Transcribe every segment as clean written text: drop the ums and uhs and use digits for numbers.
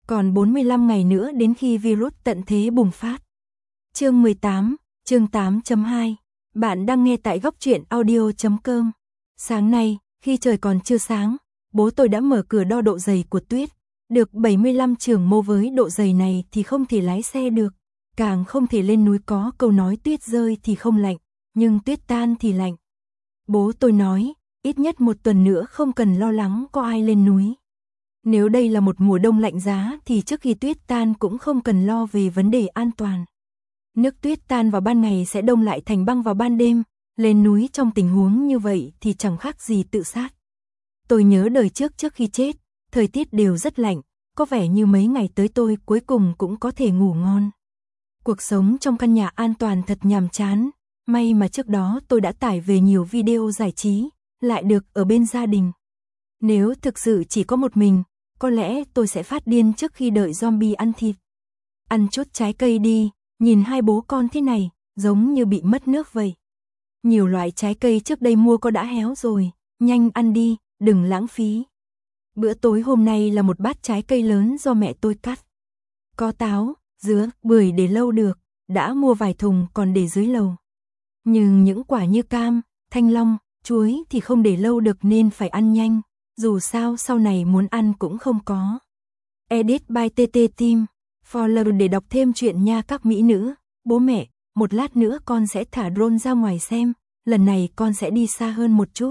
Còn 45 ngày nữa đến khi virus tận thế bùng phát. Chương 18, chương 8.2. Bạn đang nghe tại goctruyện.audio.com. Sáng nay, khi trời còn chưa sáng, bố tôi đã mở cửa đo độ dày của tuyết. Được 75 trường mô với độ dày này thì không thể lái xe được, càng không thể lên núi, có câu nói tuyết rơi thì không lạnh, nhưng tuyết tan thì lạnh. Bố tôi nói, ít nhất một tuần nữa không cần lo lắng có ai lên núi. Nếu đây là một mùa đông lạnh giá thì trước khi tuyết tan cũng không cần lo về vấn đề an toàn. Nước tuyết tan vào ban ngày sẽ đông lại thành băng vào ban đêm, lên núi trong tình huống như vậy thì chẳng khác gì tự sát. Tôi nhớ đời trước khi chết, thời tiết đều rất lạnh, có vẻ như mấy ngày tới tôi cuối cùng cũng có thể ngủ ngon. Cuộc sống trong căn nhà an toàn thật nhàm chán, may mà trước đó tôi đã tải về nhiều video giải trí, lại được ở bên gia đình. Nếu thực sự chỉ có một mình, có lẽ tôi sẽ phát điên trước khi đợi zombie ăn thịt. Ăn chút trái cây đi, nhìn hai bố con thế này, giống như bị mất nước vậy. Nhiều loại trái cây trước đây mua có đã héo rồi, nhanh ăn đi, đừng lãng phí. Bữa tối hôm nay là một bát trái cây lớn do mẹ tôi cắt. Có táo, dứa, bưởi để lâu được, đã mua vài thùng còn để dưới lầu. Nhưng những quả như cam, thanh long, chuối thì không để lâu được nên phải ăn nhanh, dù sao sau này muốn ăn cũng không có. Edit by TT Team, follow để đọc thêm chuyện nha các mỹ nữ. Bố mẹ, một lát nữa con sẽ thả drone ra ngoài xem, lần này con sẽ đi xa hơn một chút.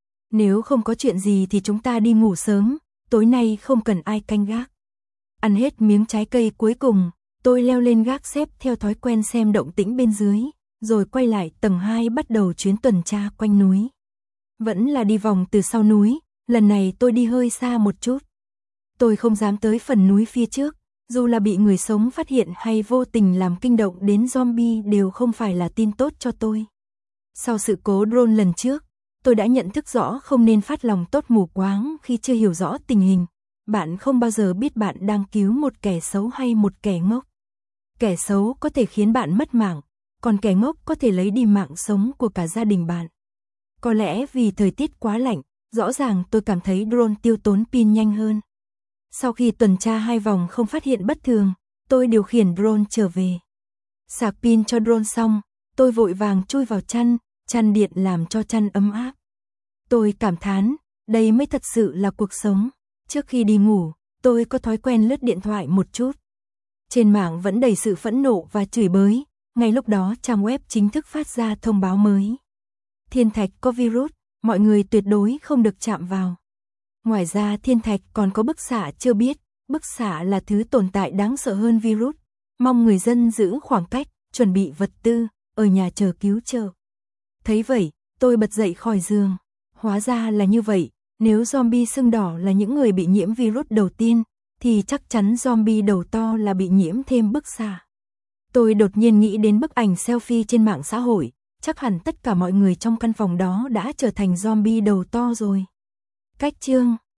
Nếu không có chuyện gì thì chúng ta đi ngủ sớm, tối nay không cần ai canh gác. Ăn hết miếng trái cây cuối cùng, tôi leo lên gác xếp theo thói quen xem động tĩnh bên dưới, rồi quay lại tầng 2 bắt đầu chuyến tuần tra quanh núi. Vẫn là đi vòng từ sau núi, lần này tôi đi hơi xa một chút. Tôi không dám tới phần núi phía trước, dù là bị người sống phát hiện hay vô tình làm kinh động đến zombie đều không phải là tin tốt cho tôi. Sau sự cố drone lần trước, tôi đã nhận thức rõ không nên phát lòng tốt mù quáng khi chưa hiểu rõ tình hình. Bạn không bao giờ biết bạn đang cứu một kẻ xấu hay một kẻ ngốc. Kẻ xấu có thể khiến bạn mất mạng, còn kẻ ngốc có thể lấy đi mạng sống của cả gia đình bạn. Có lẽ vì thời tiết quá lạnh, rõ ràng tôi cảm thấy drone tiêu tốn pin nhanh hơn. Sau khi tuần tra 2 vòng không phát hiện bất thường, tôi điều khiển drone trở về. Sạc pin cho drone xong, tôi vội vàng chui vào chăn điện làm cho chăn ấm áp. Tôi cảm thán, đây mới thật sự là cuộc sống. Trước khi đi ngủ, tôi có thói quen lướt điện thoại một chút. Trên mạng vẫn đầy sự phẫn nộ và chửi bới, ngay lúc đó trang web chính thức phát ra thông báo mới. Thiên thạch có virus, mọi người tuyệt đối không được chạm vào. Ngoài ra thiên thạch còn có bức xạ chưa biết, bức xạ là thứ tồn tại đáng sợ hơn virus. Mong người dân giữ khoảng cách, chuẩn bị vật tư, ở nhà chờ cứu trợ. Thấy vậy, tôi bật dậy khỏi giường. Hóa ra là như vậy, nếu zombie sưng đỏ là những người bị nhiễm virus đầu tiên, thì chắc chắn zombie đầu to là bị nhiễm thêm bức xạ. Tôi đột nhiên nghĩ đến bức ảnh selfie trên mạng xã hội, chắc hẳn tất cả mọi người trong căn phòng đó đã trở thành zombie đầu to rồi. Cách chương